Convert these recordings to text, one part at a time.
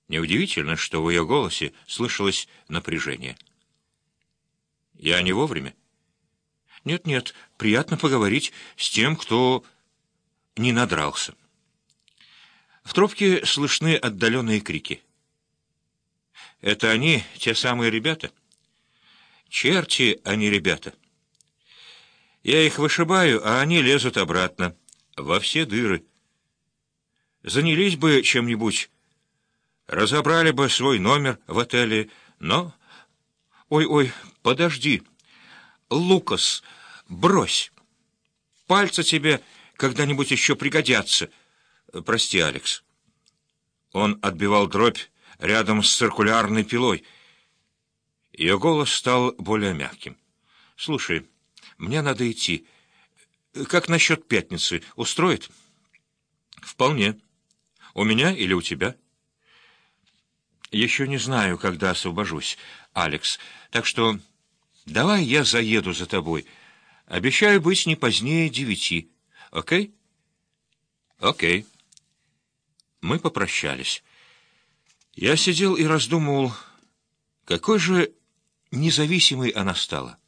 Неудивительно, что в ее голосе слышалось напряжение. «Я не вовремя?» «Нет-нет, приятно поговорить с тем, кто не надрался». В трубке слышны отдаленные крики. «Это они, те самые ребята?» «Черти, они ребята. Я их вышибаю, а они лезут обратно, во все дыры. Занялись бы чем-нибудь, разобрали бы свой номер в отеле, но... Ой-ой, подожди. Лукас, брось. Пальцы тебе когда-нибудь еще пригодятся. Прости, Алекс». Он отбивал дробь рядом с циркулярной пилой. Ее голос стал более мягким. «Слушай, мне надо идти. Как насчет пятницы? Устроит?» «Вполне. У меня или у тебя?» «Еще не знаю, когда освобожусь, Алекс, так что давай я заеду за тобой. Обещаю быть не позднее 9. Окей?» «Окей». Мы попрощались. Я сидел и раздумывал, какой же независимой она стала.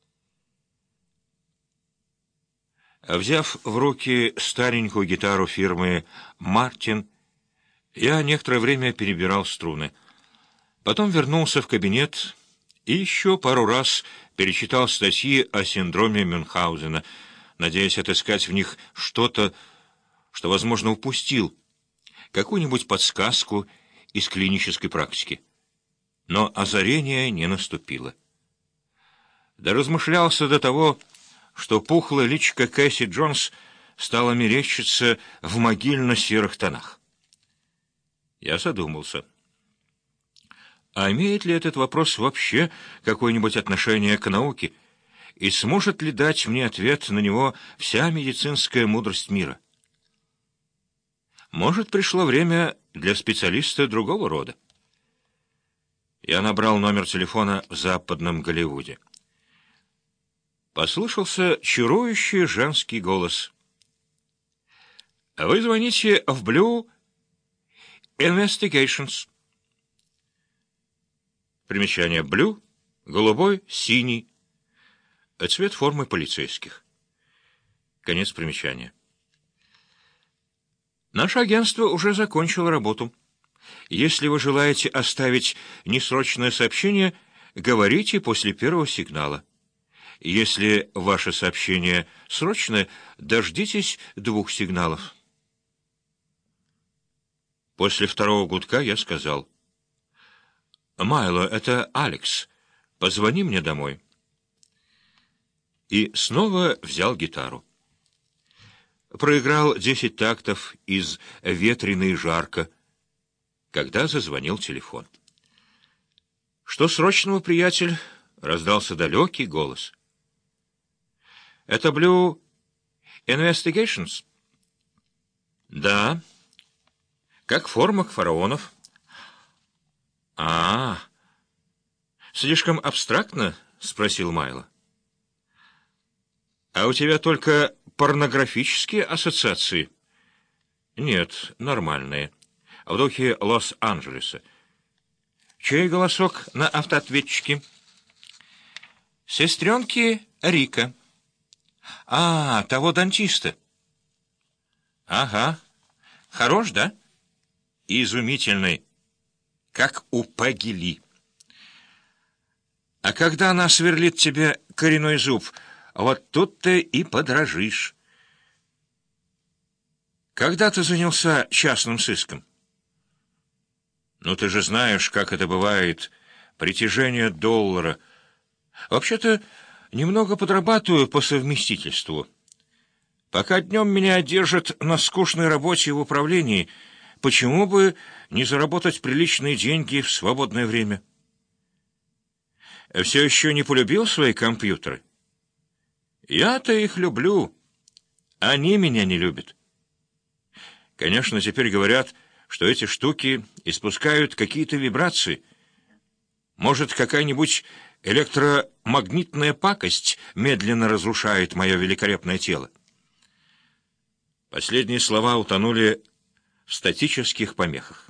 Взяв в руки старенькую гитару фирмы «Мартин», я некоторое время перебирал струны. Потом вернулся в кабинет и еще пару раз перечитал статьи о синдроме Мюнхгаузена, надеясь отыскать в них что-то, что, возможно, упустил, какую-нибудь подсказку из клинической практики. Но озарение не наступило. Доразмышлялся до того, что пухлая личико Кэсси Джонс стала мерещиться в могильно-серых тонах. Я задумался. А имеет ли этот вопрос вообще какое-нибудь отношение к науке, и сможет ли дать мне ответ на него вся медицинская мудрость мира? Может, пришло время для специалиста другого рода? Я набрал номер телефона в Западном Голливуде. Послышался чарующий женский голос. «Вы звоните в Blue Investigations». Примечание: Blue — голубой, синий. Цвет формы полицейских. Конец примечания. Наше агентство уже закончило работу. Если вы желаете оставить несрочное сообщение, говорите после первого сигнала. Если ваше сообщение срочное, дождитесь 2 сигналов. После второго гудка я сказал: «Майло, это Алекс. Позвони мне домой». И снова взял гитару. Проиграл 10 тактов из «Ветрено и жарко», когда зазвонил телефон. «Что срочного, приятель?» — раздался далекий голос. «Это Blue Investigations?» «Да. Как форма фараонов». Слишком абстрактно?» — спросил Майло. «А у тебя только порнографические ассоциации?» «Нет, нормальные. В духе Лос-Анджелеса». «Чей голосок на автоответчике?» «Сестренки Рика». Того дантиста». «Ага. Хорош, да?» «Изумительный. Как у Пегги Ли. А когда она сверлит тебе коренной зуб, вот тут ты и подражишь». «Когда ты занялся частным сыском?» «Ну, ты же знаешь, как это бывает. Притяжение доллара. Вообще-то немного подрабатываю по совместительству. Пока днем меня держат на скучной работе в управлении, почему бы не заработать приличные деньги в свободное время?» «Все еще не полюбил свои компьютеры?» «Я-то их люблю. Они меня не любят». «Конечно, теперь говорят, что эти штуки испускают какие-то вибрации. Может, какая-нибудь электромагнитная пакость медленно разрушает мое великолепное тело». Последние слова утонули в статических помехах.